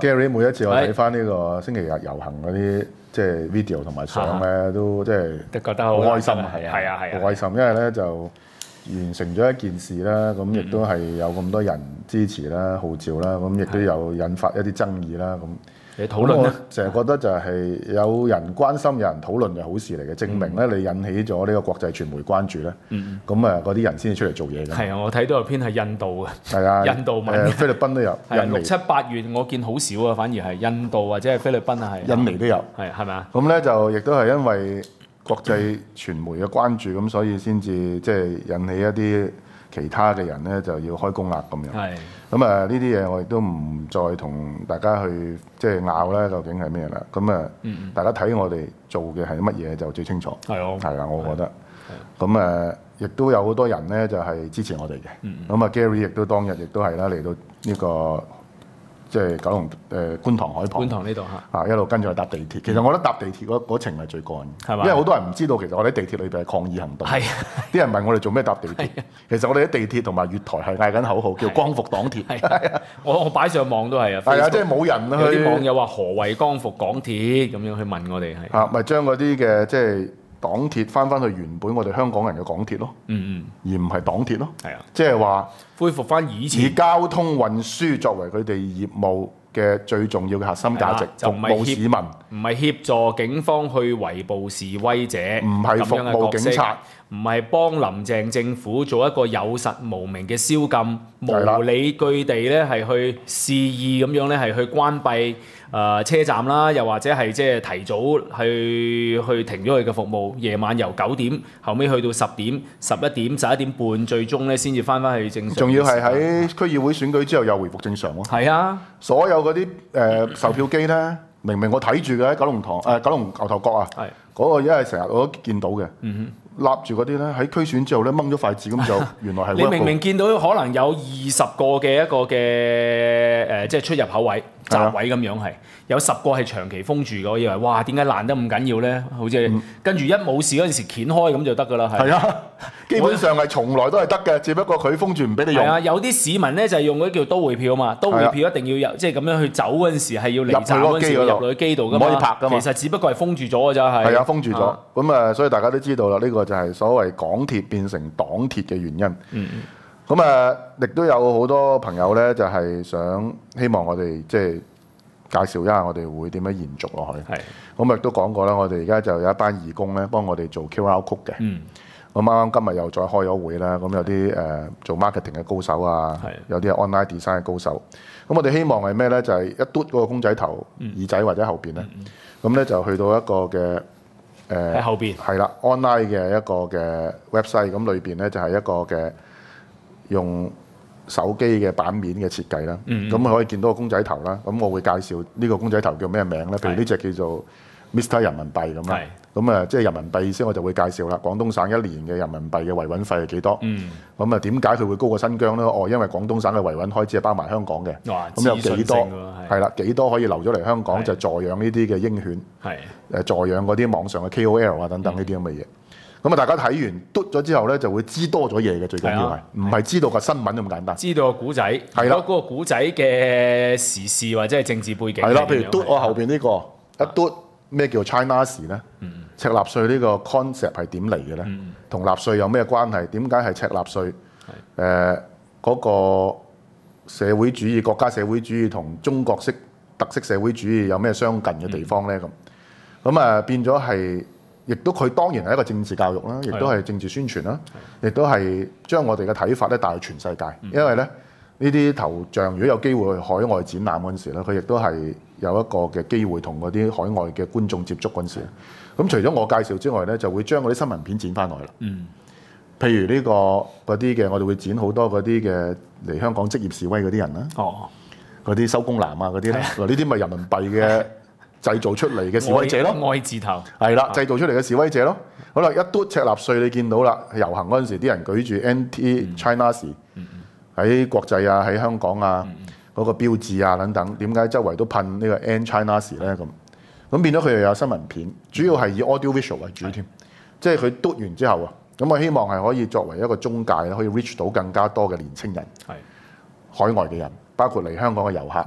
Gary 每一次我睇翻呢個星期日遊行嗰啲即係 video 同埋相咧，都即係覺得好開心係啊， 好開心，因為咧就完成咗一件事啦，咁亦都係有咁多人支持啦、號召啦，咁亦都有引發一啲爭議啦，咁。 你討論咧， 成日覺得就係有人關心、有人討論就好事嚟嘅，證明咧你引起咗呢個國際傳媒關注咧。咁啊，嗰啲人先至出嚟做嘢嘅。 係啊，我睇到有篇係印度嘅。 係啊， 印度文。 菲律賓都有。 係6、7、8月我見好少啊，反而係印度或者係菲律賓啊，係。 印尼都有。 係咪啊？ 咁咧就亦都係因為國際傳媒嘅關注，咁所以先至即係引起一啲其他嘅人咧就要開工啦咁樣。 係。 咁啊，呢啲嘢我亦都唔再同大家去即係拗咧，究竟係咩啦？咁啊，大家睇我哋做嘅係乜嘢就最清楚。係啊，我覺得。咁亦都有好多人咧就係支持我哋嘅。咁啊，Gary 亦都當日亦都係啦，嚟到呢個即係九龍觀塘海旁。觀塘呢度嚇。 一路跟住去搭地鐵。其實我覺得搭地鐵嗰程係最過癮， 係嘛？ 因為好多人唔知道其實我哋喺地鐵裏邊係抗議行動。 係。 啲人問我哋做咩搭地鐵？其實我哋喺地鐵同埋月台係嗌緊口號，叫光復港鐵。 係啊，我擺上網都係啊。 係啊，即係冇人去。 有啲網友話何謂光復港鐵咁樣去問我哋係。 咪將嗰啲嘅即係港鐵翻去原本我哋香港人嘅港鐵咯。而唔係黨鐵咯。係啊。即係話恢復翻以前。 以交通運輸作為佢哋業務嘅最重要嘅核心價值，服務市民， 唔係協助警方去圍捕示威者， 唔係服務警察， 唔係幫林鄭政府做一個有實無名嘅宵禁，無理據地咧係去肆意咁樣咧係去關閉車站啦，又或者係即係提早去停咗佢嘅服務，夜晚由9點後尾去到10點、11點、11點半，最終咧先至翻去正常。 仲要係喺區議會選舉之後又回復正常喎。 係啊， 所有嗰啲售票機咧，明明我睇住嘅喺九龍牛頭角啊，嗰個因為成日我都見到嘅。立住嗰啲咧，喺區選之後咧掹咗筷子咁就原來係。 你明明見到可能有20個嘅一個嘅即係出入口位、閘位咁樣係，有10個係長期封住嘅，我以為哇點解爛得咁緊要咧？好似跟住一冇事嗰陣時掀開咁就得㗎啦，係。 係啊，基本上係從來都係得嘅，只不過佢封住唔俾你用。 係啊，有啲市民咧就係用嗰啲叫都會票嘛，都會票一定要有即係咁樣去走嗰陣時係要離站嗰陣時入落去機度㗎嘛， 唔可以拍㗎嘛。 其實只不過係封住咗㗎咋係。 係啊，封住咗。咁所以大家都知道啦，呢個就係所謂港鐵變成黨鐵嘅原因。咁亦都有好多朋友咧，就係希望我哋即係介紹一下我哋會點樣延續落去。咁亦都講過啦，我哋而家就有一班義工咧，幫我哋做 QR Code 嘅。咁啱啱今日又再開咗會啦，咁有啲做 marketing 嘅高手啊，有啲係 online design 嘅高手。咁我哋希望係咩咧？就係一嘟嗰個公仔頭、耳仔或者後邊咧，咁咧就去到一個嘅。 喺後邊係啦 ，online 嘅一個嘅 website， 咁裏邊咧就係一個嘅用手機嘅版面嘅設計啦。咁可以見到個公仔頭啦。咁我會介紹呢個公仔頭叫咩名咧？譬如呢隻叫做 Mr. 人民幣咁啦。咁即係人民幣意思，我就會介紹啦。廣東省一年嘅人民幣嘅維穩費係幾多？咁點解佢會高過新疆咧？因為廣東省嘅維穩開支係包埋香港嘅。咁有幾多？係啦，幾多可以留咗嚟香港就助養呢啲嘅鷹犬？助養嗰啲網上嘅 KOL 啊等等呢啲咁嘅嘢。咁大家睇完嘟咗之後咧，就會知多咗嘢嘅。最緊要係唔係知道個新聞咁簡單？知道個古仔係啦，嗰個古仔嘅時事或者係政治背景係啦。譬如嘟我後邊呢個一嘟咩叫 China 時咧？赤納稅呢個 concept 係點嚟嘅咧？同納稅有咩關係？點解係赤納稅？嗰個社會主義、國家社會主義同中國式特色社會主義有咩相近嘅地方咧？咁變咗係，亦都佢當然係一個政治教育啦，亦都係政治宣傳啦，亦都係將我哋嘅睇法咧帶去全世界。因為咧呢啲頭像如果有機會去海外展覽嗰陣時咧，佢亦都係有一個嘅機會同嗰啲海外嘅觀眾接觸嗰陣時。咁除咗我介紹之外咧，就會將嗰啲新聞片剪翻落去啦。譬如呢個嗰啲嘅，我哋會剪好多嗰啲嘅嚟香港職業示威嗰啲人啦。嗰啲收工男啊嗰啲咧，嗱呢啲咪人民幣嘅製造出嚟嘅示威者咯。愛字頭係啦，製造出嚟嘅示威者咯。好啦，一嘟赤納稅你見到啦，遊行嗰陣時啲人舉住 NT China 時喺國際啊，喺香港啊嗰個標誌啊等等，點解周圍都噴呢個 N China 時咧咁變咗佢又有新聞片，主要係以 audio visual 為主添，即係佢嘟完之後啊，咁我希望係可以作為一個中介咧，可以 reach 到更加多嘅年青人，海外嘅人，包括嚟香港嘅遊客，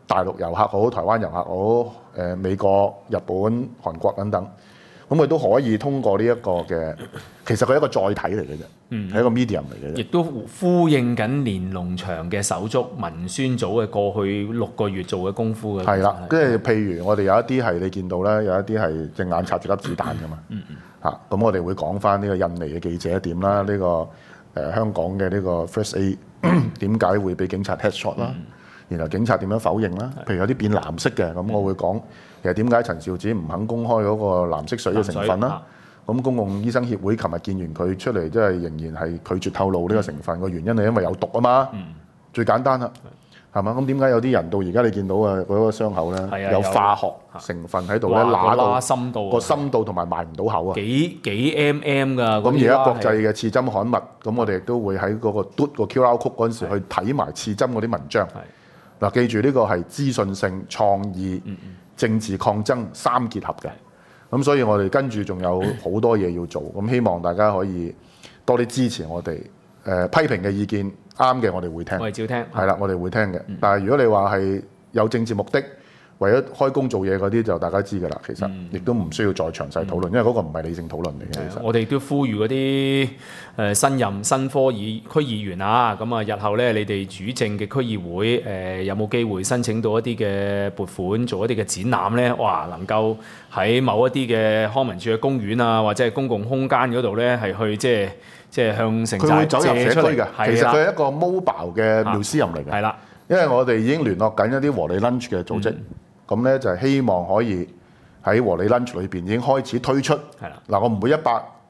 大陸遊客好、台灣遊客好、美國、日本、韓國等等，咁佢都可以通過呢一個嘅，其實佢係一個載體嚟嘅啫，係一個 medium 嚟嘅啫。 亦都呼應緊連儂牆嘅手足文宣組嘅過去6個月做嘅功夫嘅。 係啦，即係譬如我哋有一啲係你見到咧，有一啲係隻眼插住粒子彈㗎嘛。咁我哋會講翻呢個印尼嘅記者點啦，呢個香港嘅呢個 First A 點解會俾警察 headshot 啦，然後警察點樣否認啦？譬如有啲變藍色嘅，咁我會講其實點解陳肇始唔肯公開嗰個藍色水嘅成分啦？咁公共醫生協會琴日見完佢出嚟，即係仍然係拒絕透露呢個成分嘅原因係因為有毒啊嘛。最簡單啦，係嘛？咁點解有啲人到而家你見到啊嗰個傷口咧有化學成分喺度咧，揦到深度個深度同埋埋唔到口啊？ 幾 mm 㗎。 咁而家國際嘅刺針刊物，咁我哋亦都會喺嗰個嘟個 QR code 嗰陣時去睇埋刺針嗰啲文章。嗱，記住呢個係資訊性、創意、政治抗爭3結合嘅。咁所以我哋跟住仲有好多嘢要做。咁希望大家可以多啲支持我哋。批評嘅意見啱嘅，我哋會聽。 我哋照聽。 係啦，我哋會聽嘅。但係如果你話係有政治目的，為咗開工做嘢嗰啲，就大家知㗎啦。其實亦都唔需要再詳細討論，因為嗰個唔係理性討論嚟嘅。其實我哋都呼籲嗰啲新任新科區議員啊，咁啊，日後咧你哋主政嘅區議會有冇機會申請到一啲嘅撥款，做一啲嘅展覽咧？哇，能夠喺某一啲嘅康文署嘅公園啊，或者係公共空間嗰度咧，係去即係向城寨走入社區嘅。其實佢係一個 mobile 嘅 museum 嚟嘅。 係啦， 因為我哋已經聯絡緊一啲和理 lunch 嘅組織。咁咧就係希望可以喺和理 lunch 裏邊已經開始推出。係啦，嗱，我唔會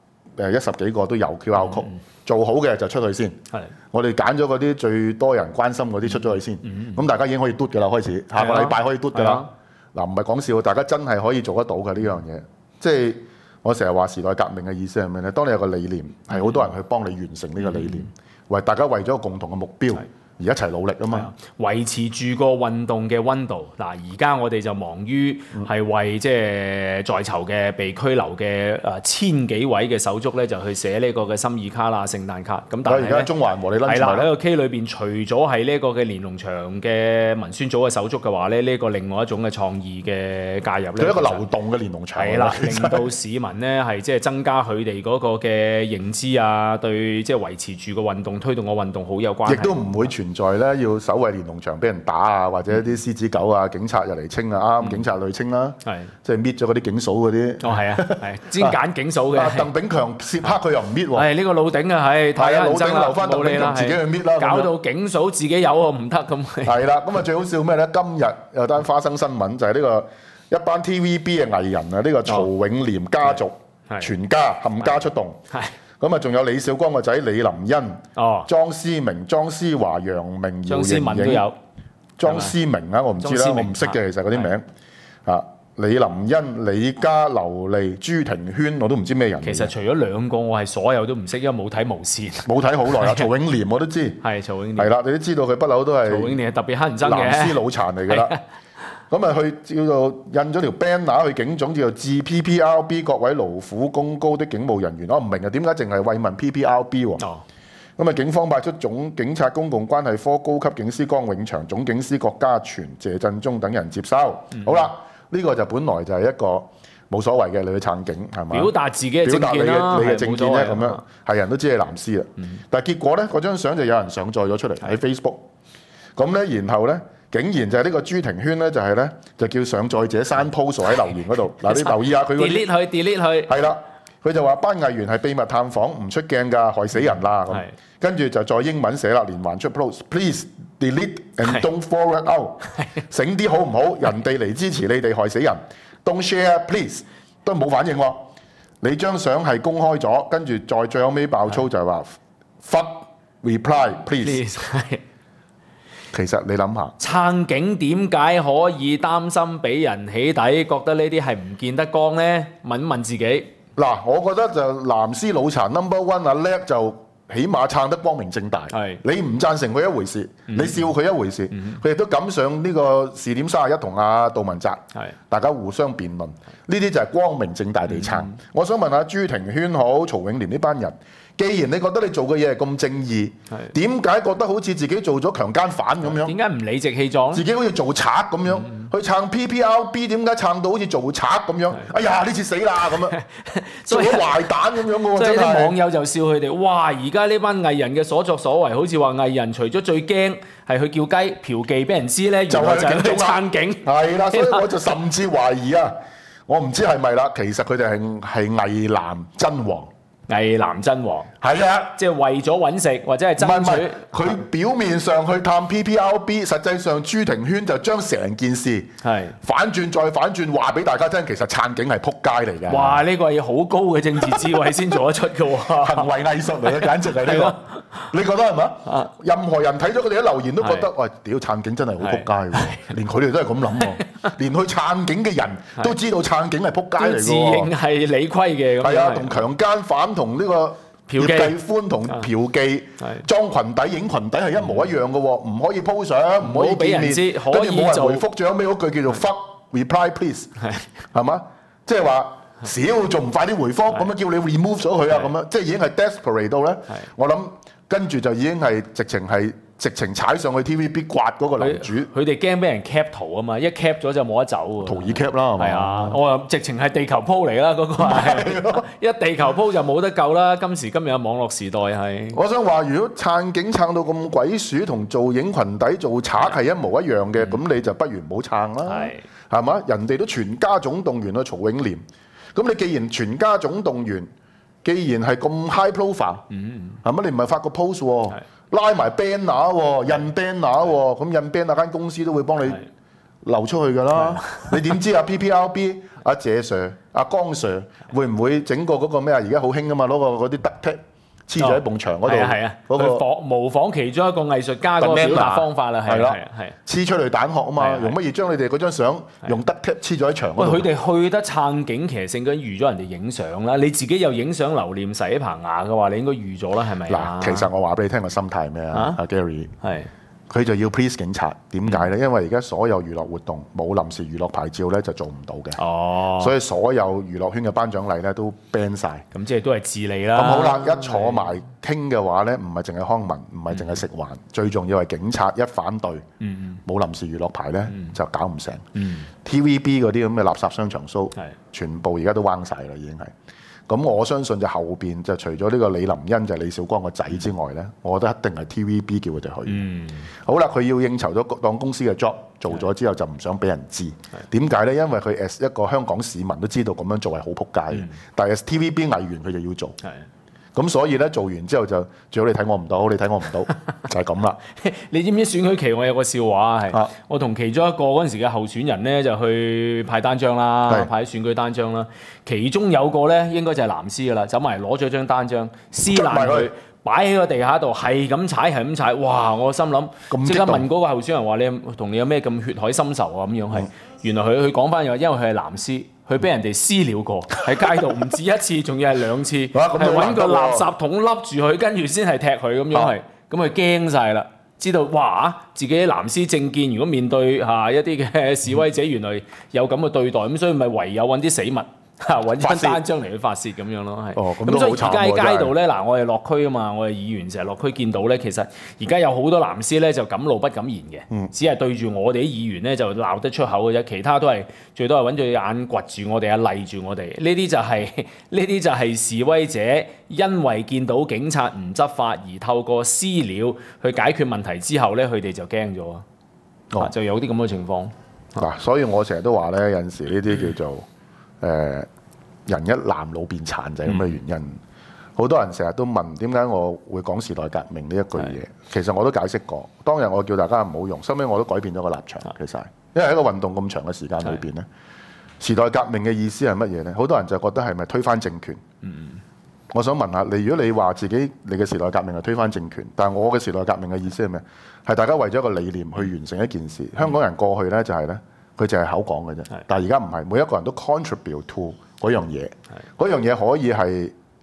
110幾個都有 QR code，做好嘅就出去先。係，我哋揀咗嗰啲最多人關心嗰啲出咗去先。咁大家已經可以嘟㗎啦，開始下個禮拜可以嘟㗎啦。嗱，唔係講笑，大家真係可以做得到嘅呢樣嘢。即係我成日話時代革命嘅意思係咩咧？當你有個理念，係好多人去幫你完成呢個理念，大家為咗個共同嘅目標。而一齊努力啊嘛， 維持住個運動嘅溫度。嗱，而家我哋就忙於係為即係在囚嘅被拘留嘅1000幾位嘅手足咧，就去寫呢個嘅心意卡啦、聖誕卡。咁但係而家中環和理 lunch 係啦，喺個 K 裏邊，除咗係呢個嘅連儂牆嘅文宣組嘅手足嘅話咧，呢個另外一種嘅創意嘅介入咧， 佢一個流動嘅連儂牆。 係啦，令到市民咧係即係增加佢哋嗰個嘅認知啊，對即係維持住個運動、推動個運動好有關係。 亦都唔會在咧要守衞連儂牆俾人打啊，或者一啲獅子狗啊，警察入嚟清啊，啱警察去清啦，即係搣咗嗰啲警嫂嗰啲。 哦，係啊，係專揀警嫂嘅。 鄧炳強涉黑佢又唔搣喎。 係呢個老頂啊，係太認真啦， 留翻鄧炳強自己去搣啦， 搞到警嫂自己有喎唔得咁。 係啦，咁啊最好笑咩咧？今日有單花生新聞就係呢個一班 TVB 嘅藝人啊，呢個曹永廉家族全家冚家出動。咁啊，仲有李少光個仔李林欣、莊思明、莊思華、楊明、姚瑩瑩都有。莊思明啊，我唔知啦，我唔識嘅其實嗰啲名啊。李林欣、李嘉、劉莉、朱庭軒，我都唔知咩人。 其實除咗2個，我係所有都唔識，因為冇睇無線。 冇睇好耐啦，曹永廉我都知。 係曹永廉。 係啦，你都知道佢不嬲都係。 曹永廉係特別乞人憎嘅。 藍絲腦殘嚟㗎啦。咁啊，去叫做印咗條 banner 去警總，叫做致 PPRB 各位勞苦功高的警務人員。我唔明啊，點解淨係慰問 PPRB 喎？咁啊，警方派出總警察公共關係科高級警司江永祥、總警司郭家全、謝振中等人接收。好啦，呢個就本來就係一個冇所謂嘅，你去撐警係嘛？ 表達自己嘅政見啦， 你嘅政見咧咁樣，係人都知係藍絲啦。但係結果咧，嗰張相就有人上載咗出嚟喺 Facebook。咁咧，然後咧。竟然就係呢個朱庭軒咧，就係咧就叫上載者刪 post 喺留言嗰度。嗱，你留意下佢嗰啲 delete 佢。係啦，佢就話班藝員係秘密探訪，唔出鏡㗎，害死人啦咁。跟住就再英文寫啦，連環出 post，please delete and don't forward out。醒啲好唔好？人哋嚟支持你哋，害死人。Don't share please， 都冇反應喎。你張相係公開咗，跟住再最後尾爆粗就係話 fuck reply please。其實你諗下， 撐警點解可以擔心俾人起底？覺得呢啲係唔見得光呢？問一問自己。 嗱，我覺得就藍絲腦殘 number one 阿叻就起碼撐得光明正大。 係你唔贊成佢一回事，你笑佢一回事。佢亦都敢上呢個視點31同阿杜汶澤，大家互相辯論，呢啲就係光明正大地撐。我想問下朱庭軒好、曹永廉呢班人。既然你覺得你做嘅嘢係咁正義，點解覺得好似自己做咗強姦犯咁樣？ 點解唔理直氣壯？ 自己好似做賊咁樣，去撐 PPRB， 點解撐到好似做賊咁樣？哎呀，呢次死啦咁樣，做咗壞蛋咁樣嘅喎， 所以真係。 啲網友就笑佢哋，哇！而家呢班藝人嘅所作所為，好似話藝人除咗最驚係去叫雞嫖妓俾人知咧，原來就係去撐警。 係啦，所以我就甚至懷疑啊，我唔知係咪啦，其實佢哋係偽男真王。 偽男真王係啊， 即係為咗揾食或者係爭取。 佢表面上去探 PPRB， 實際上朱庭軒就將成件事反轉再反轉，話俾大家聽，其實撐警係撲街嚟嘅。 哇！呢個係好高嘅政治智慧先做得出嘅喎， 行為藝術嚟嘅，簡直係呢個。你覺得係咪？任何人睇咗佢哋啲留言都覺得，喂，屌撐警真係好撲街喎！連佢哋都係咁諗喎，連去撐警嘅人都知道撐警係撲街嚟嘅喎。 自認係理虧嘅。 係啊，同強姦犯同呢個嫖妓歡同嫖妓裝裙底影裙底係一模一樣嘅喎，唔可以 po 相，唔可以見面，跟住冇人回覆，最後尾嗰句叫做 fuck reply please， 係嘛？即係話少仲唔快啲回覆，咁樣叫你 remove 咗佢啊，咁樣即係已經係 desperate 到咧。我諗跟住就已經係直情踩上去 TVB 刮嗰個樓主。佢哋驚俾人 cap 圖啊嘛，一 cap 咗就冇得走喎。 圖已 cap 啦，係嘛？ 係啊，我話直情係地球鋪嚟啦，嗰個係一地球鋪就冇得救啦。今時今日嘅網絡時代係。 我想話，如果撐警撐到咁鬼鼠，同做影裙底做賊係一模一樣嘅，咁你就不如唔好撐啦，係嘛？人哋都全家總動員啊，曹永廉。咁你既然全家總動員，既然係咁 high profile， 係咪？你唔係發個 post 喎，拉埋 banner 喎，印 banner 喎，咁印 banner 間公司都會幫你流出去㗎啦。你點知啊 PPRB 阿謝 Sir、阿江 Sir 會唔會整個嗰個咩啊？而家好興㗎嘛，攞個嗰啲 duct tape 黐咗喺埲牆嗰度， 嗰個模仿其中一個藝術家嗰個表達方法啦，係啦， 黐出嚟彈殼啊嘛，用乜嘢將你哋嗰張相用 duct tape 黐咗喺牆嗰度？ 佢哋去得撐警，其實應該預咗人哋影相啦。你自己又影相留念洗棚牙嘅話，你應該預咗啦，係咪？ 嗱，其實我話俾你聽個心態係咩啊？阿 Gary 係。 佢就要 please 警察，點解呢？因為而家所有娛樂活動冇臨時娛樂牌照咧，就做唔到嘅。所以所有娛樂圈嘅頒獎禮咧都 ban 晒。 咁即係都係自利啦。 咁好啦，一坐埋傾嘅話咧，唔係淨係康文，唔係淨係食環，最重要係警察一反對，冇臨時娛樂牌咧就搞唔成。TVB 嗰啲咁嘅垃圾商場 show，全部而家都彎晒啦，已經係。咁我相信就後邊就除咗呢個李林欣就係李小光個仔之外咧，我覺得一定係 TVB 叫佢哋去。好啦，佢要應酬咗當公司嘅 job 做咗之後就唔想俾人知。點解咧？因為佢 as 一個香港市民都知道咁樣做係好撲街嘅。但係 as TVB 藝員佢就要做。咁所以咧做完之後就最好你睇我唔到，你睇我唔到就係咁啦。 你知唔知選舉期我有個笑話係？我同其中一個嗰陣時嘅候選人咧就去派單張啦，派選舉單張啦。其中有個咧應該就係藍絲噶啦，走埋攞咗張單張撕爛佢，擺喺個地下度，係咁踩係咁踩。哇！我心諗即刻問嗰個候選人話：你同你有咩咁血海深仇啊？咁樣係。原來佢講翻又因為佢係藍絲。佢俾人哋私了過喺街度，唔止一次，仲要係兩次，係揾個垃圾桶笠住佢，跟住先係踢佢咁樣係，咁佢驚晒啦，知道哇自己藍絲政見如果面對一啲嘅示威者，原來有咁嘅對待，咁所以咪唯有揾啲死物。揾張單張嚟去發泄咁樣咯，係。咁所以而家喺街度咧，嗱我哋落區啊嘛，我哋議員成日落區見到咧，其實而家有好多藍絲咧就敢怒不敢言嘅，只係對住我哋啲議員咧就鬧得出口嘅啫，其他都係最多係揾對眼掘住我哋啊，勵住我哋。呢啲就係示威者因為見到警察唔執法而透過私了去解決問題之後咧，佢哋就驚咗就有啲咁嘅情況。 嗱，所以我成日都話咧，有陣時呢啲叫做人一男老變殘就係咁嘅原因。好多人成日都問點解我會講時代革命呢一句嘢，其實我都解釋過。當日我叫大家唔好用，收尾我都改變咗個立場。其實因為喺個運動咁長嘅時間裏邊咧，時代革命嘅意思係乜嘢咧？好多人就覺得係咪推翻政權？我想問下你，如果你話自己你嘅時代革命係推翻政權，但係我嘅時代革命嘅意思係咩？係大家為咗一個理念去完成一件事。香港人過去咧就係咧。佢就係口講嘅啫，但係而家唔係，每一個人都 contribute to 嗰樣嘢，嗰樣嘢可以係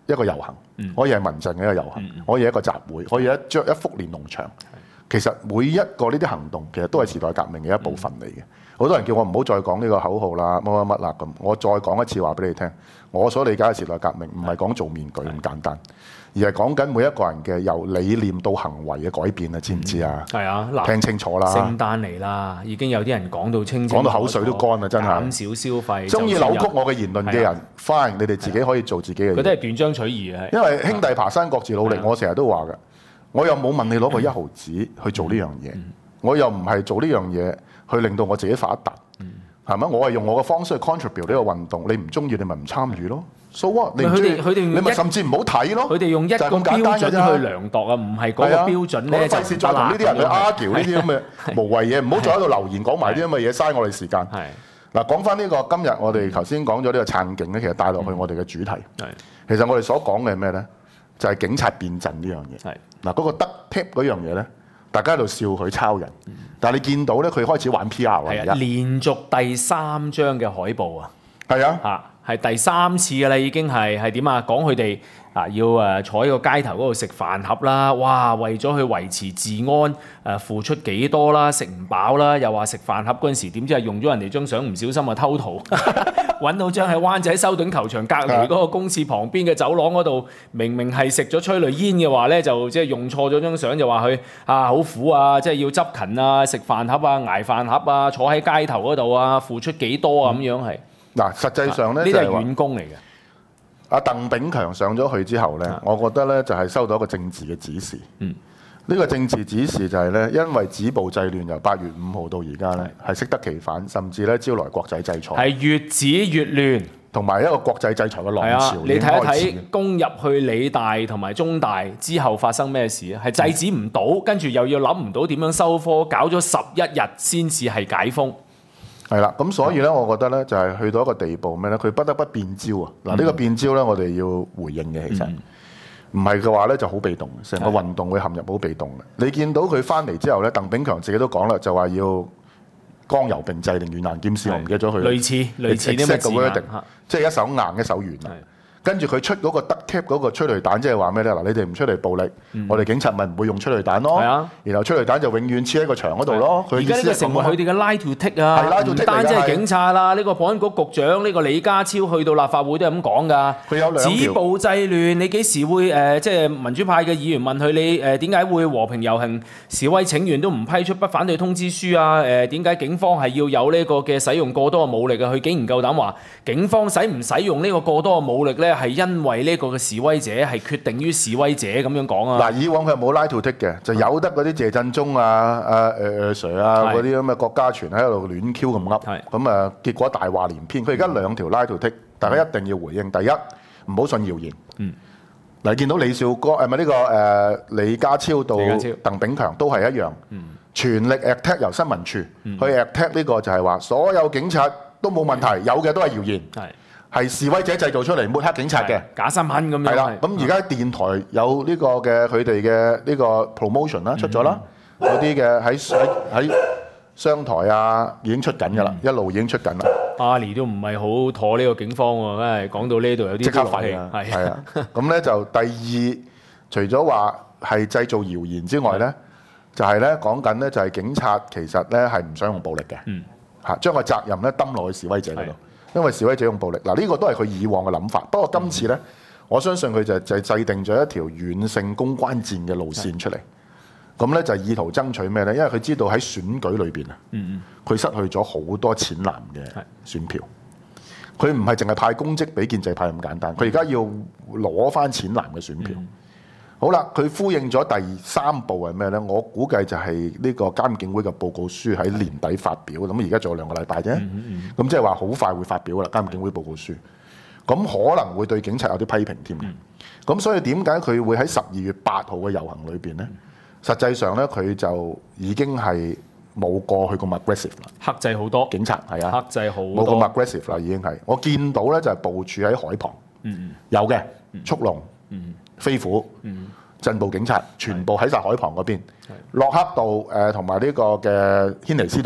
一個遊行，可以係民陣嘅一個遊行，可以係一個集會，可以一幅連儂牆。其實每一個呢啲行動，其實都係時代革命嘅一部分嚟嘅。好多人叫我唔好再講呢個口號啦，乜乜乜啦咁。我再講一次話俾你聽，我所理解嘅時代革命唔係講做面具咁簡單，而係講緊每一個人嘅由理念到行為嘅改變啊！知唔知啊？ 係啊，嗱， 聽清楚啦！ 聖誕嚟啦，已經有啲人講到清楚， 講到口水都乾啦，真係。 減少消費， 中意扭曲我嘅言論嘅人，fine，你哋自己可以做自己嘅嘢。 佢都係斷章取義嘅。 因為兄弟爬山各自努力，我成日都話㗎，我又冇問你攞個1毫子去做呢樣嘢，我又唔係做呢樣嘢去令到我自己發一達。係咪？我係用我嘅方式去 contribute 呢個運動，你唔中意你咪唔參與咯。So what？你唔中意，你咪甚至唔好睇咯。 佢哋用一個標準去量度啊，唔係嗰個標準咧就費事再同呢啲人去 argue 呢啲咁嘅無謂嘢，唔好再喺度留言講埋啲咁嘅嘢，嘥我哋時間。嗱，講翻呢個今日我哋頭先講咗呢個撐警咧，其實帶落去我哋嘅主題。其實我哋所講嘅係咩咧？就係警察變陣呢樣嘢。嗱，嗰個得 tip 嗰樣嘢咧。大家喺度笑佢抄人，但係你見到咧，佢開始玩 PR 啦。 係啊，連續第3張嘅海報啊， 係啊， 係第3次㗎啦，已經係點啊？講佢哋要坐喺個街頭嗰度食飯盒啦，哇！為咗去維持治安，付出幾多啦？食唔飽啦，又話食飯盒嗰陣時，點知係用咗人哋張相，唔小心偷圖，揾到張喺灣仔修頓球場隔離嗰個公廁旁邊嘅走廊嗰度，明明係食咗催淚煙嘅話咧，就即係用錯咗張相，就話佢好苦啊，即係要執勤啊，食飯盒啊，捱飯盒啊，坐喺街頭嗰度啊，付出幾多啊咁樣係。嗱， 實際上咧， 呢啲係遠攻嚟嘅。 阿鄧炳強上咗去之後咧，我覺得咧就係收到一個政治嘅指示。呢個政治指示就係咧，因為止暴制亂由8月5號到而家咧，係適得其反，甚至咧招來國際制裁。係越止越亂， 同埋一個國際制裁嘅浪潮已經開始。 你睇一睇攻入去理大同埋中大之後發生咩事啊？係制止唔到，跟住又要諗唔到點樣收科，搞咗11日先至係解封。 係啦，咁所以咧，我覺得咧就係去到一個地步咩咧？佢不得不變招啊！嗱，呢個變招咧，我哋要回應嘅，其實唔係嘅話咧就好被動，成個運動會陷入好被動嘅。你見到佢翻嚟之後咧，鄧炳強自己都講啦，就話要剛柔並濟定軟硬兼施，我唔記得咗佢。類似啲咩字眼，即係一手硬一手軟。跟住佢出嗰個得 cap 嗰個催淚彈，即係話咩咧？嗱，你哋唔出嚟暴力，我哋警察咪唔會用催淚彈咯。然後催淚彈就永遠黐喺個牆嗰度咯。 而家呢個成為佢哋嘅拉條剔啊！唔單止係警察啦，呢個保安局局長呢個李家超去到立法會都係咁講㗎。 佢有2條止暴制亂，你幾時會即係民主派嘅議員問佢你點解會和平遊行示威請願都唔批出不反對通知書啊？點解警方係要有呢個嘅使用過多嘅武力啊？佢竟然夠膽話警方使唔使用呢個過多嘅武力咧？係因為呢個嘅示威者係決定於示威者咁樣講啊！ 嗱，以往佢係冇拉條剔嘅，就有得嗰啲謝振中啊、Sir 啊嗰啲咁嘅國家傳喺度亂 Q 咁噏，咁結果大話連篇。佢而家2條拉條剔，大家一定要回應。第一，唔好信謠言。嗱，見到李少哥呢個李家超到鄧炳強都係一樣，全力 attack 由新聞處去 attack 呢個就係話所有警察都冇問題，有嘅都係謠言。係示威者製造出嚟抹黑警察嘅假新聞咁樣。 係啦，咁而家電台有呢個嘅佢哋嘅呢個 promotion 啦出咗啦，嗰啲嘅喺商台啊已經出緊㗎啦，一路已經出緊啦。 阿里都唔係好妥呢個警方喎，真係講到呢度有啲即刻廢啊！係啊，咁咧就第二，除咗話係製造謠言之外咧，就係咧講緊咧就係警察其實咧係唔想用暴力嘅，嚇將個責任咧抌落去示威者嗰度。因為示威者用暴力，嗱呢個都係佢以往嘅諗法。不過今次呢，我相信佢就制定咗一條軟性公關戰嘅路線出嚟。咁呢，就意圖爭取咩呢？因為佢知道喺選舉裏邊啊，佢失去咗好多淺藍嘅選票。佢唔係淨係派公職俾建制派咁簡單，佢而家要攞翻淺藍嘅選票。好啦，佢呼應咗第3步係咩呢？我估計就係呢個監警會嘅報告書喺年底發表，咁而家仲有2個禮拜啫。咁即係話好快會發表啦，監警會報告書。咁可能會對警察有啲批評添。咁所以點解佢會喺12月8號嘅遊行裏邊呢？實際上呢，佢就已經係冇過去咁 aggressive 啦， 克制好多。 警察係啊， 克制好多， 冇咁 aggressive 啦，已經係。我見到呢就係部署喺海旁，有嘅速龍。飛虎、鎮暴警察全部喺晒海旁嗰邊，洛克道同埋呢個嘅軒尼詩道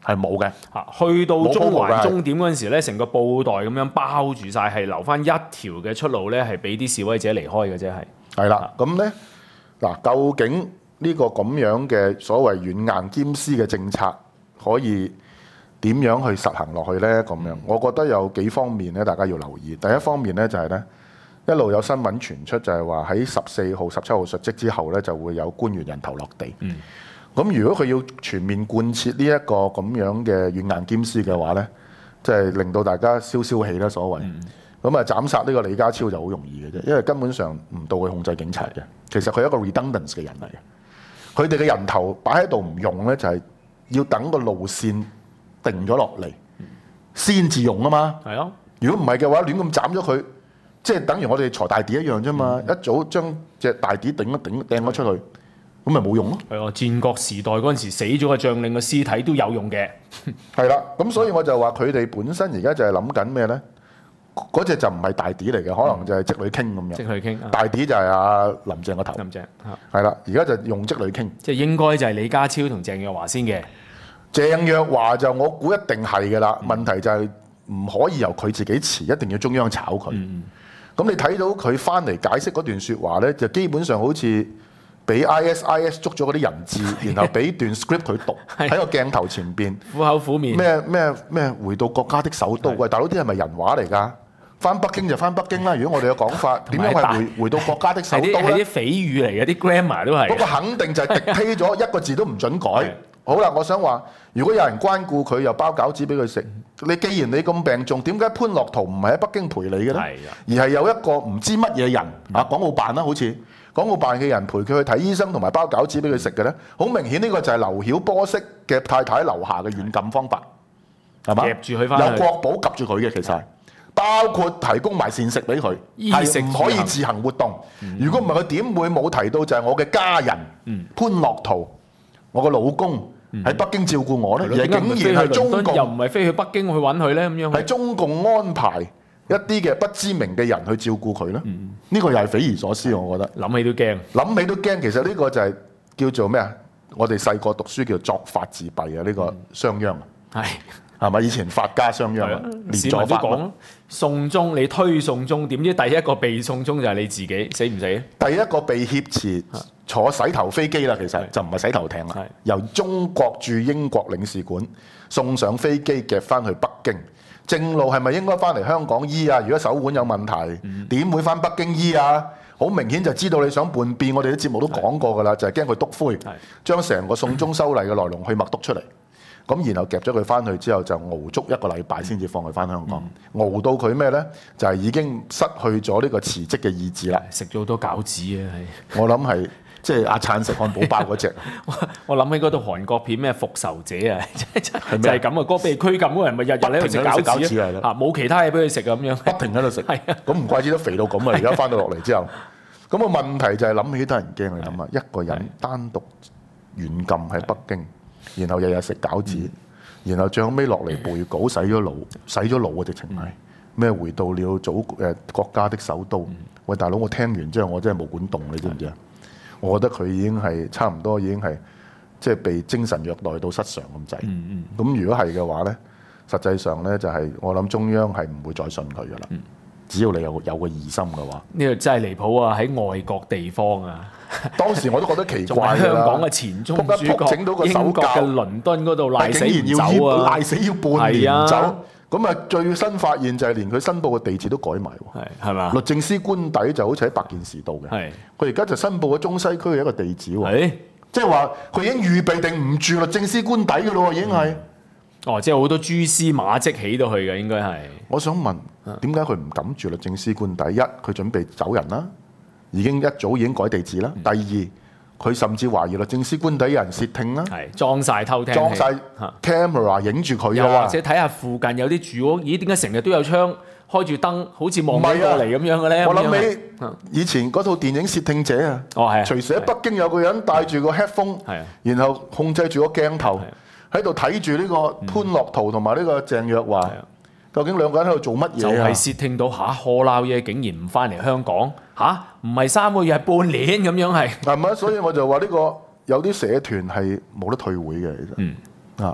係冇嘅。 去到中冇鋪嘅環終點嗰陣時咧，成個布袋咁樣包住晒，係留翻一條嘅出路咧，係俾啲示威者離開嘅啫，係。 係啦，咁咧嗱，究竟呢個咁樣嘅所謂軟硬兼施嘅政策可以點樣去實行落去呢？咁樣，我覺得有幾方面咧，大家要留意。第一方面咧就係咧，一路有新聞傳出就係話喺14號、17號述職之後咧，就會有官員人頭落地。咁如果佢要全面貫徹呢一個咁樣嘅軟硬兼施嘅話咧，即係令到大家消消氣啦，所謂。咁啊，斬殺呢個李家超就好容易嘅啫，因為根本上唔到佢控制警察嘅。其實佢係一個 redundant 嘅人嚟嘅。佢哋嘅人頭擺喺度唔用咧，就係要等個路線定咗落嚟先至用啊嘛。係啊，如果唔係嘅話，亂咁斬咗佢，即係等於我哋鋤大地一樣啫嘛。一早將隻大地頂咗出去，咁咪冇用咯。 係啊，戰國時代嗰陣時死咗嘅將領嘅屍體都有用嘅。 係啦，咁所以我就話佢哋本身而家就係諗緊咩咧？嗰隻就唔係大啲嚟嘅，可能就係積女傾咁樣。積女傾，大啲就係阿林鄭個頭。林鄭係啦，而家就用積女傾。即係應該就係李家超同鄭若驊先嘅。鄭若驊就我估一定係嘅啦。問題就係唔可以由佢自己辭，一定要中央炒佢。咁你睇到佢翻嚟解釋嗰段説話咧，就基本上好似俾 IS 捉咗嗰啲人質，然後俾段 script 佢讀喺個鏡頭前邊，苦口苦面。咩回到國家的首都？喂，大佬啲係咪人話嚟㗎？翻北京就翻北京啦。如果我哋嘅講法，點樣係回到國家的首都咧？係啲匪語嚟嘅，啲 grammar 都係。嗰個肯定就係敵批咗，一個字都唔準改。好啦，我想話，如果有人關顧佢，又包餃子俾佢食，你既然你咁病重，點解潘樂圖唔係喺北京陪你嘅咧？而係有一個唔知乜嘢人啊，港澳辦啦，好似港澳辦嘅人陪佢去睇醫生同埋包餃子俾佢食嘅咧？好明顯呢個就係劉曉波式嘅太太留下嘅軟禁方法，係嘛？夾住佢翻，有國保夾住佢嘅，其實。包括提供埋膳食俾佢，係唔可以自行活動。如果唔係，佢點會冇提到就係我嘅家人潘樂圖，我個老公喺北京照顧我咧？而竟然係中共又唔係飛去北京去揾佢咧？咁樣係中共安排一啲嘅不知名嘅人去照顧佢咧？呢個又係匪夷所思，我覺得。諗起都驚，諗起都驚。其實呢個就係叫做咩啊？我哋細個讀書叫作法自斃啊！呢個商鞅係咪以前法家商鞅連咗法講送中，你推送中，點知第一個被送中就係你自己，死唔死？第一個被挾持坐洗頭飛機啦，其實就唔係洗頭艇啦，由中國駐英國領事館送上飛機夾翻去北京。正路係咪應該翻嚟香港醫啊？如果手腕有問題，點會翻北京醫啊？好明顯就知道你想叛變，我哋啲節目都講過㗎啦，就係驚佢篤灰，將成個送中修例嘅來龍去脈篤出嚟。咁然後夾咗佢翻去之後，就熬足一個禮拜先至放佢翻香港，熬到佢咩呢？就係已經失去咗呢個辭職嘅意志啦。食咗好多餃子啊！係我諗係即係阿燦食漢堡包嗰隻。我諗起嗰套韓國片咩復仇者啊，就係咁啊！嗰個被拘禁嗰人咪日日喺度食餃子啊！冇其他嘢俾佢食啊，咁樣不停喺度食。咁唔怪之得肥到咁啊！而家翻到落嚟之後，咁個問題就係諗起得人驚。你諗下，一個人單獨軟禁喺北京。然後日日食餃子，然後最後尾落嚟背稿洗咗腦啊！直情係咩回到了國家的首都。喂，大佬，我聽完之後我真係冇管動，你知唔知啊？我覺得佢已經係差唔多已經係即係被精神虐待到失常咁滯。咁如果係嘅話咧，實際上咧就係我諗中央係唔會再信佢噶啦。只要你有個疑心嘅話，呢個真係離譜啊！喺外國地方啊，當時我都覺得奇怪啦。香港嘅前中主角，整到個英國嘅倫敦嗰度賴死唔走啊！賴死要半年唔走。咁啊，最新發現就係連佢申報嘅地址都改埋喎。係嘛？律政司官邸就好似喺白建時道嘅。係。佢而家就申報咗中西區嘅一個地址喎。即係話佢已經預備定唔住律政司官邸嘅咯，已經係。哦，即係好多蛛絲馬跡起到去嘅，應該係。我想問點解佢唔敢住律政司官邸？一，佢準備走人啦，一早已經改地址啦。第二，佢甚至懷疑律政司官邸有人竊聽啦，裝晒偷聽器，裝晒 camera 影住佢啊！又或者睇下附近有啲住屋，咦？點解成日都有窗開住燈，好似望緊過嚟咁樣嘅咧？我諗起以前嗰套電影《竊聽者》啊，隨時喺北京有個人戴住個 headphone，然後控制住個鏡頭。喺度睇住呢個潘樂圖同埋呢個鄭若驊，究竟兩個人喺度做乜嘢啊？就係竊聽到嚇賀鬧嘢，竟然唔翻嚟香港嚇，唔係3個月係半年咁樣係。係咪？所以我就話呢個有啲社團係冇得退會嘅，其實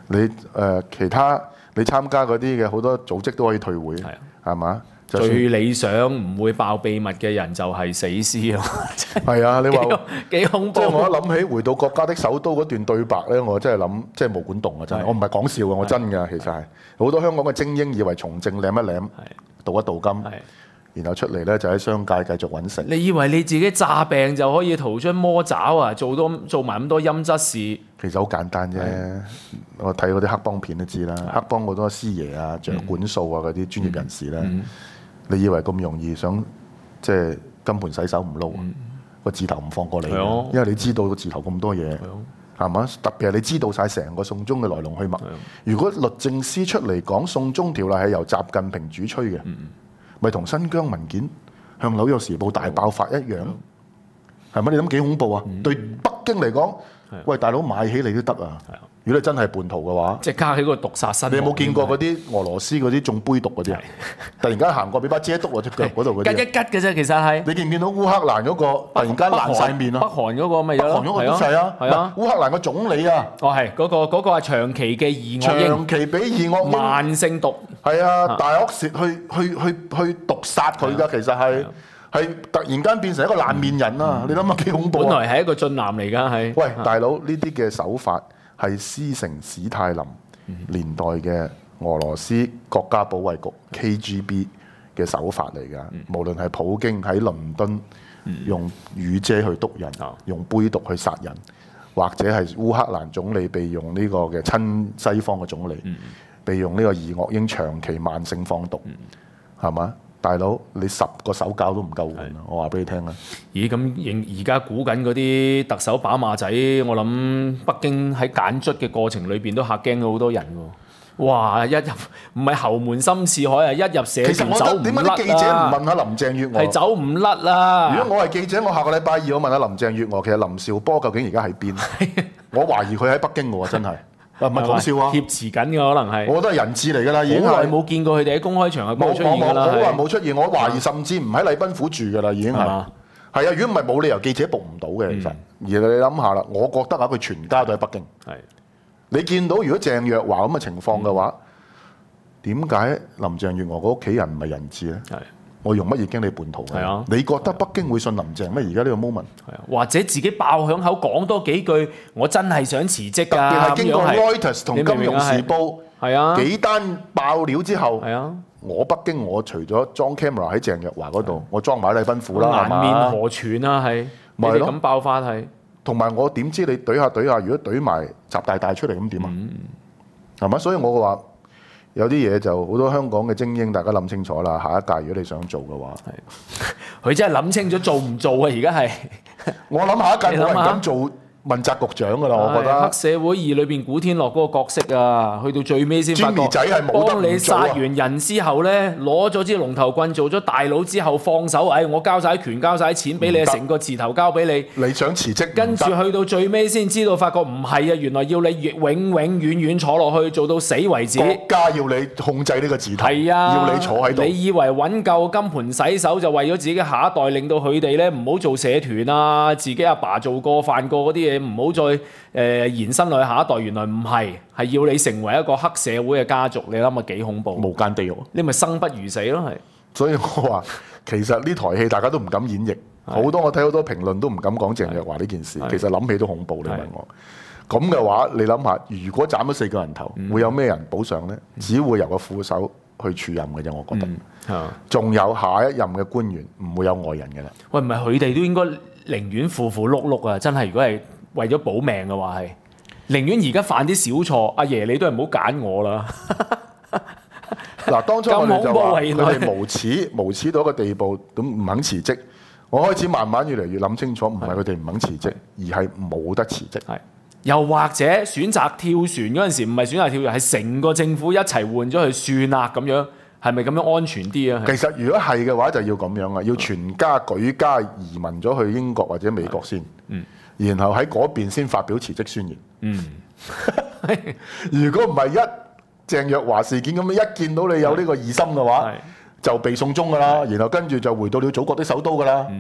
你其他你參加嗰啲嘅好多組織都可以退會，係嘛？ 最理想唔會爆秘密嘅人就係死屍咯。 係啊，你話幾恐怖？ 即係我一諗起回到國家的首都嗰段對白咧，我真係諗即係毛管動啊！真係，我唔係講笑啊，我真㗎，其實係好多香港嘅精英以為從政舐一舐，鍍一鍍金，然後出嚟咧就喺商界繼續揾食。 你以為你自己詐病就可以逃出魔爪啊？做埋咁多陰質事， 其實好簡單啫。我睇嗰啲黑幫片都知啦，黑幫好多師爺啊、掌管數啊嗰啲專業人士咧。你以為咁容易想即係金盆洗手唔撈啊？個字頭唔放過你，因為你知道個字頭咁多嘢，係嘛？特別係你知道晒成個送中嘅來龍去脈。如果律政司出嚟講送中條例係由習近平主催嘅，咪同新疆文件向紐約時報大爆發一樣，係咪？你諗幾恐怖啊？對北京嚟講，喂大佬買起你都得啊！如果你真係叛徒嘅話， 即係加起個毒殺身。 你有冇見過嗰啲俄羅斯嗰啲中杯毒嗰啲啊？突然間行過俾把遮篤我隻腳嗰度嗰啲。吉一吉嘅啫，其實係。你見唔見到烏克蘭嗰個突然間爛晒面啊？北韓嗰個咪有咯。北韓嗰個都係啊。係啊。烏克蘭個總理啊。哦係，嗰個係長期嘅二惡英。長期俾二惡英。慢性毒。係啊，大惡舌去毒殺佢㗎，其實係突然間變成一個爛面人啊！你諗下幾恐怖啊！本來係一個俊男嚟㗎，係。喂，大佬呢啲嘅手法。係師承史泰林年代嘅俄羅斯國家保衛局 KGB 嘅手法嚟㗎。無論係普京喺倫敦用雨遮去篤人，用杯毒去殺人，或者係烏克蘭總理被用呢個嘅親西方嘅總理，被用呢個二惡英長期慢性放毒，係嘛？大佬，你10個手教都唔夠換啊！我話俾你聽啦。咦？咁而家估緊嗰啲特首把馬仔，我諗北京喺揀卒嘅過程裏邊都嚇驚咗好多人喎。哇！一入唔係侯門深似海啊，一入社團走唔甩啊！點解啲記者唔問下林鄭月娥？係走唔甩啦！如果我係記者，我下個禮拜2我問下林鄭月娥，其實林兆波究竟而家喺邊？我懷疑佢喺北京喎，真係。唔係講笑啊！挾持緊嘅可能係，我覺得係人質嚟㗎啦，已經好耐冇見過佢哋喺公開場合冇出現㗎啦。好耐冇出現，我懷疑甚至唔喺禮賓府住㗎啦，已經係。係啊，如果唔係冇理由記者捕唔到嘅，其實。而你諗下啦，我覺得啊，佢全家都喺北京。係。你見到如果鄭若驊咁嘅情況嘅話，點解林鄭月娥個屋企人唔係人質咧？係。我用乜嘢驚你叛徒嘅？係啊！你覺得北京會信林鄭咩？而家呢個 moment 係啊，或者自己爆響口講多幾句，我真係想辭職㗎。特別係經過 Reuters 同金融時報係啊幾單爆料之後，係啊，我北京我除咗裝 camera 喺鄭若驊嗰度，我裝埋禮賓府啦，係嘛？顏面何存啊？係咪咯？咁爆發係，同埋我點知你懟下，如果懟埋習大大出嚟咁點啊？係嘛？所以我話。有啲嘢就好多香港嘅精英，大家諗清楚啦。下一屆如果你想做嘅話，佢真係諗清楚做唔做啊？而家係我諗下一屆冇人敢做問責局長㗎啦，我覺得。黑社會2裏邊古天樂嗰個角色啊，去到最尾先發覺，仔係冇得幫你殺完人之後咧，攞咗支龍頭棍做咗大佬之後放手，我交晒權交晒錢俾你，成個字頭交俾你。你想辭職？跟住去到最尾先知道，發覺唔係啊，原來要你永遠遠坐落去，做到死為止。國家要你控制呢個字頭，係啊，要你坐喺度。你以為揾夠金盆洗手就為咗自己嘅下一代，令到佢哋咧唔好做社團啊，自己阿爸做過犯過嗰啲嘢。唔好再延伸落去下一代，原來唔係，係要你成為一個黑社會嘅家族，你諗下幾恐怖？無間地獄，你咪生不如死咯，係。所以我話其實呢台戲大家都唔敢演繹，好多我睇好多評論都唔敢講鄭若驊呢件事，其實諗起都恐怖。你問我咁嘅話，你諗下，如果斬咗4個人頭，會有咩人補上呢？只會由個副手去署任嘅啫，我覺得。仲有下一任嘅官員唔會有外人嘅啦。喂，唔係佢哋都應該寧願符符碌碌啊！真係，如果係為咗保命嘅話係，寧願而家犯啲小錯，阿爺你都係唔好揀我啦。嗱，當初我哋就話佢哋無恥到一個地步，咁唔肯辭職。我開始慢慢越嚟越諗清楚，唔係佢哋唔肯辭職，而係冇得辭職。係，又或者選擇跳船嗰陣時，唔係選擇跳船，係成個政府一齊換咗佢算啦咁樣，係咪咁樣安全啲啊？其實如果係嘅話，就要咁樣啊，要全家舉家移民咗去英國或者美國先。然後喺嗰邊先發表辭職宣言。如果唔係鄭若驊事件咁樣，一見到你有呢個疑心嘅話，就被送中㗎啦。然後跟住就回到了祖國的首都㗎啦。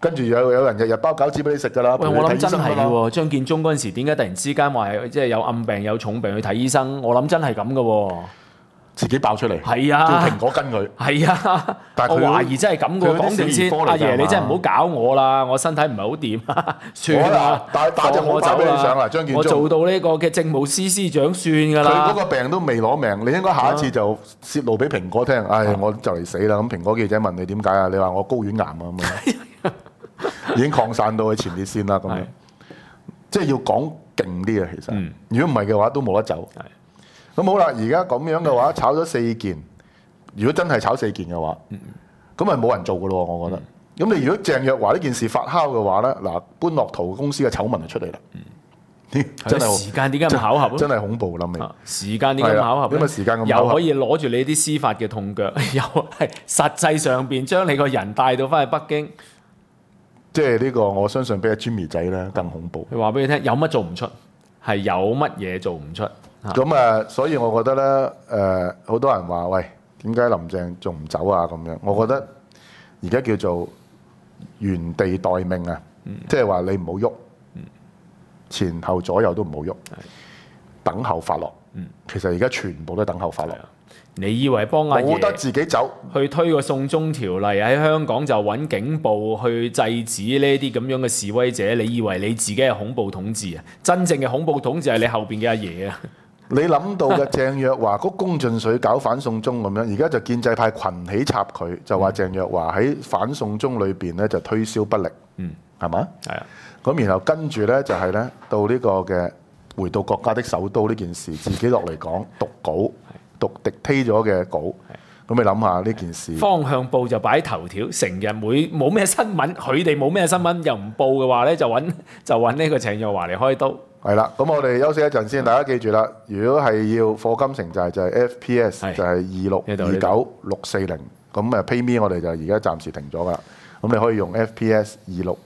跟住有人日日包餃子俾你食㗎啦。 喂，我諗真係陪你睇醫生㗎啦喎，張建宗嗰陣時點解突然之間話係即係有暗病有重病去睇醫生？我諗真係咁嘅喎。 自己爆出嚟， 係啊叫蘋果跟佢。 係啊，我但係佢懷疑真係咁嘅喎。 佢嗰啲講定先， 小兒科嚟㗎阿爺你係嘛真係唔好搞我啦，我身體唔係好掂，算啦， 打隻好牌俾你上啦，張建宗。 我做到呢個嘅政務司司長算㗎佢啦。 嗰個病都未攞命，你應該下一次就泄露俾蘋果聽。唉，我就嚟死啦！咁蘋果記者問你點解啊？你話我睾丸癌啊咁樣，已經擴散到去前列腺啦咁樣。即係要講勁啲啊，其實。如果唔係嘅話，都冇得走。咁好啦，而家咁樣嘅話，炒咗4件。如果真係炒4件嘅話，咁咪冇人做㗎咯，我覺得。咁你如果鄭若驊呢件事發酵嘅話咧，嗱，搬樂圖公司嘅醜聞就出嚟啦。真係時間點解咁巧合？ 真係恐怖啦！咪時間點解咁巧合？ 因為時間咁巧合， 又可以攞住你啲司法嘅痛腳，又係實際上邊將你個人帶到翻去北京。 即係呢個我相信比阿 Jimmy 仔咧更恐怖。 佢話俾你聽，有乜做唔出，係有乜嘢做唔出。 咁啊，所以我覺得咧，好多人話喂，點解林鄭仲唔走啊？咁樣，我覺得而家叫做原地待命啊，即係話你唔好喐，前後左右都唔好喐，等候發落。其實而家全部都等候發落。 你以為幫阿爺冇得自己走去推個送中條例喺香港就揾警暴去制止呢啲咁樣嘅示威者？你以為你自己係恐怖統治啊？真正嘅恐怖統治係你後邊嘅阿爺啊！ 你諗到嘅鄭若驊嗰公進水搞反送中咁樣，而家就建制派群起插佢，就話鄭若驊喺反送中裏邊咧就推銷不力，係嘛？ 係啊， 咁然後跟住咧就係咧到呢個嘅回到國家的首都呢件事，自己落嚟講讀稿。讀dictate咗嘅稿，咁你諗下呢件事。 方向報就擺頭條，成日冇咩新聞，佢哋冇咩新聞又唔報嘅話咧，就揾呢個鄭若驊嚟開刀。 係啦，咁我哋休息一陣先，大家記住啦。如果係要課金成就係 FPS 就係2629640，咁誒 PayMe 我哋就而家暫時停咗噶啦。咁你可以用 FPS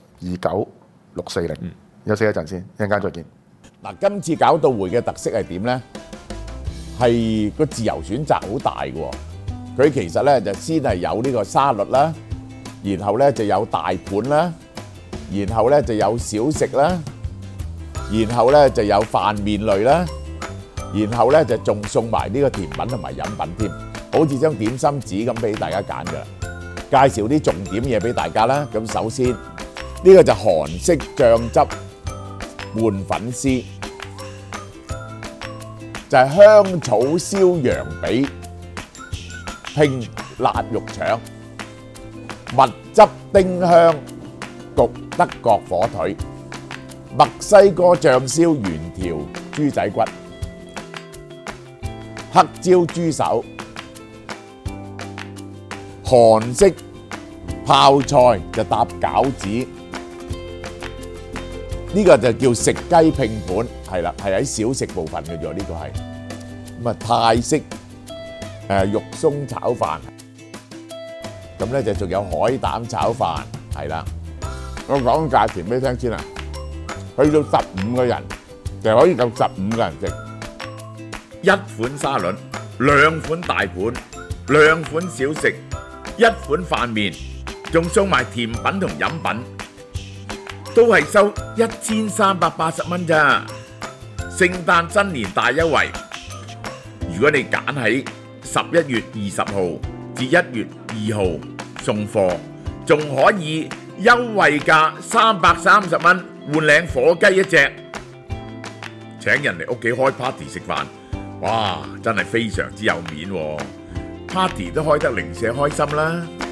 2629640。休息一陣先，一陣間再見。 嗱，今次搞到會嘅特色係點咧？係個自由選擇好大嘅喎，佢其實咧就先係有呢個沙律啦，然後咧就有大盤啦，然後咧就有小食啦，然後咧就有飯麵類啦，然後咧就仲送埋呢個甜品同埋飲品添，好似張點心紙咁俾大家揀㗎啦。介紹啲重點嘢俾大家啦。咁首先呢個就韓式醬汁拌粉絲。就係香草燒羊髀拼辣肉腸，蜜汁丁香焗德國火腿，墨西哥醬燒原條豬仔骨，黑椒豬手，韓式泡菜就搭餃子，呢個就叫食雞拼盤，係啦，係喺小食部分嘅啫，呢個係。咁啊，泰式肉鬆炒飯，咁咧就仲有海膽炒飯，係啦。我講價錢俾你聽先啊，去到15個人就可以夠15個人食。一款沙律，2款大盤，2款小食，1款飯麵，仲送埋甜品同飲品。都係收1380蚊咋，聖誕新年大優惠。如果你揀喺11月20號至1月2號送貨，仲可以優惠價330蚊換領火雞一隻。請人嚟屋企開 party 食飯，哇！真係非常之有面喎，party 都開得零舍開心啦〜